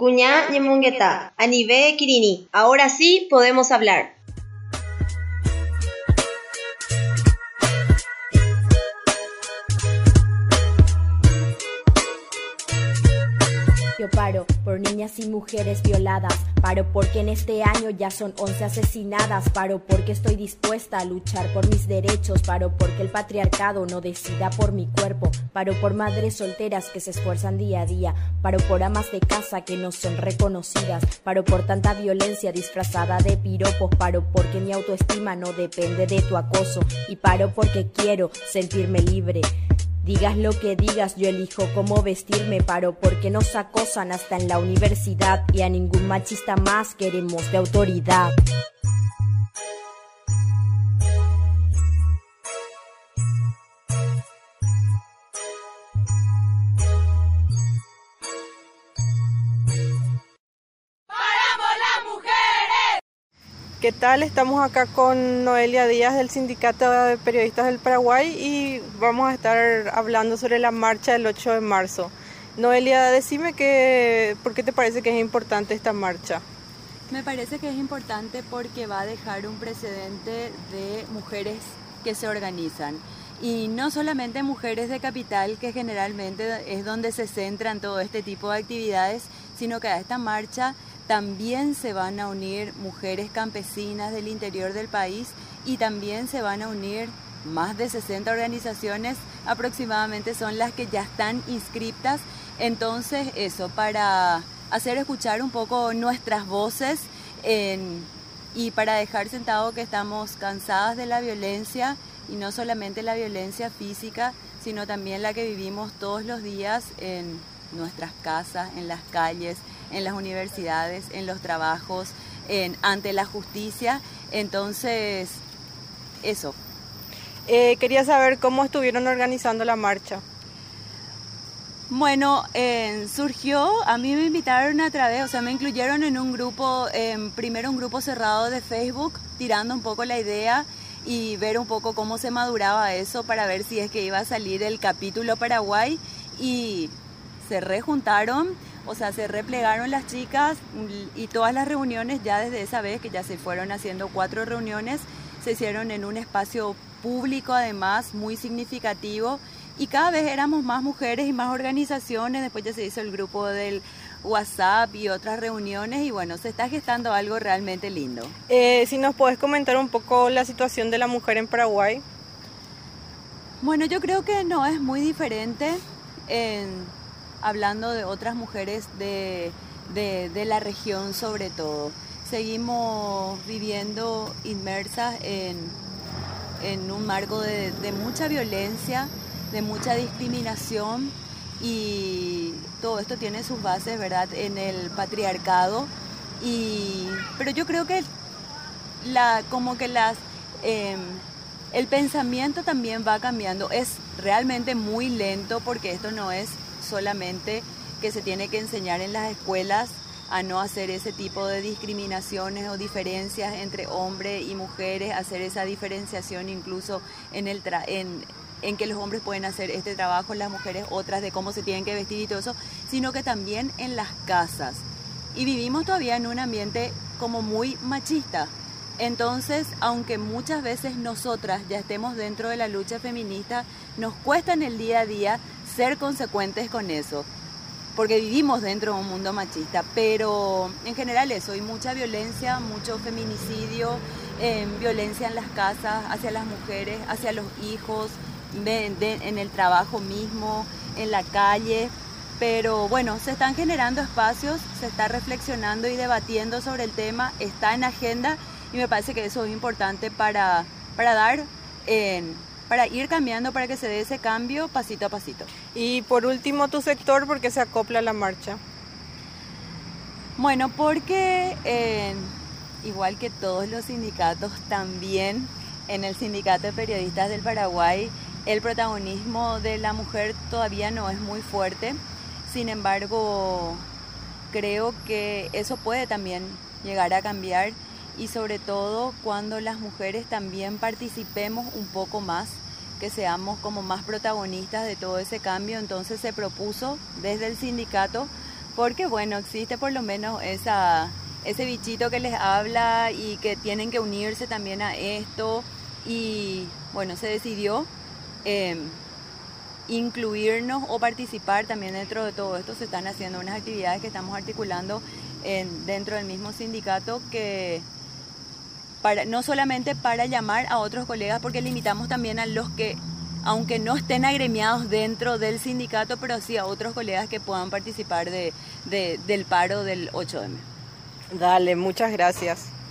Cuñá Ñemongueta, Anivé Kirini. Ahora sí podemos hablar. Yo paro por niñas y mujeres violadas. Paro porque en este año ya son 11 asesinadas. Paro porque estoy dispuesta a luchar por mis derechos. Paro porque el patriarcado no decida por mi cuerpo. Paro por madres solteras que se esfuerzan día a día. Paro por amas de casa que no son reconocidas. Paro por tanta violencia disfrazada de piropos. Paro porque mi autoestima no depende de tu acoso. Y paro porque quiero sentirme libre. Digas lo que digas, yo elijo cómo vestirme. Paro porque nos acosan hasta en la universidad. Y a ningún machista más queremos de autoridad. ¿Qué tal? Estamos acá con Noelia Díaz del Sindicato de Periodistas del Paraguay y vamos a estar hablando sobre la marcha del 8 de marzo. Noelia, decime ¿por qué te parece que es importante esta marcha? Me parece que es importante porque va a dejar un precedente de mujeres que se organizan. Y no solamente mujeres de capital, que generalmente es donde se centran todo este tipo de actividades, sino que a esta marcha también se van a unir mujeres campesinas del interior del país y también se van a unir más de 60 organizaciones, aproximadamente son las que ya están inscritas. Entonces eso, para hacer escuchar un poco nuestras voces y para dejar sentado que estamos cansadas de la violencia, y no solamente la violencia física, sino también la que vivimos todos los días en nuestras casas, en las calles, en las universidades, en los trabajos, ante la justicia. Entonces, eso. Quería saber cómo estuvieron organizando la marcha. Bueno, surgió, a mí me invitaron a través, me incluyeron en un grupo, primero un grupo cerrado de Facebook, tirando un poco la idea y ver un poco cómo se maduraba eso para ver si es que iba a salir el capítulo Paraguay, y se rejuntaron, se replegaron las chicas, y todas las reuniones ya desde esa vez, que ya se fueron haciendo 4 reuniones, se hicieron en un espacio público además muy significativo, y cada vez éramos más mujeres y más organizaciones. Después ya se hizo el grupo del WhatsApp y otras reuniones, y bueno, se está gestando algo realmente lindo. Si nos podés comentar un poco la situación de la mujer en Paraguay. Bueno, yo creo que no es muy diferente hablando de otras mujeres de la región sobre todo. Seguimos viviendo inmersas en un marco de mucha violencia, de mucha discriminación, y todo esto tiene sus bases, ¿verdad?, en el patriarcado. Pero yo creo que el pensamiento también va cambiando. Es realmente muy lento, porque esto no es solamente que se tiene que enseñar en las escuelas a no hacer ese tipo de discriminaciones o diferencias entre hombres y mujeres, hacer esa diferenciación incluso en que los hombres pueden hacer este trabajo, las mujeres otras, de cómo se tienen que vestir y todo eso, sino que también en las casas. Y vivimos todavía en un ambiente como muy machista. Entonces, aunque muchas veces nosotras ya estemos dentro de la lucha feminista, nos cuesta en el día a día ser consecuentes con eso, porque vivimos dentro de un mundo machista. Pero en general eso, hay mucha violencia, mucho feminicidio, violencia en las casas, hacia las mujeres, hacia los hijos, en el trabajo mismo, en la calle. Pero bueno, se están generando espacios, se está reflexionando y debatiendo sobre el tema, está en agenda, y me parece que eso es importante para ir cambiando, para que se dé ese cambio pasito a pasito. Y por último, tu sector, ¿por qué se acopla a la marcha? Bueno, porque igual que todos los sindicatos, también en el Sindicato de Periodistas del Paraguay, el protagonismo de la mujer todavía no es muy fuerte. Sin embargo, creo que eso puede también llegar a cambiar, y sobre todo cuando las mujeres también participemos un poco más, que seamos como más protagonistas de todo ese cambio. Entonces se propuso desde el sindicato Porque bueno, existe por lo menos ese bichito que les habla y que tienen que unirse también a esto. Y bueno, se decidió incluirnos o participar también dentro de todo esto. Se están haciendo unas actividades que estamos articulando dentro del mismo sindicato, que no solamente para llamar a otros colegas, porque limitamos también a los que, aunque no estén agremiados dentro del sindicato, pero sí a otros colegas que puedan participar del paro del 8M. Dale, muchas gracias.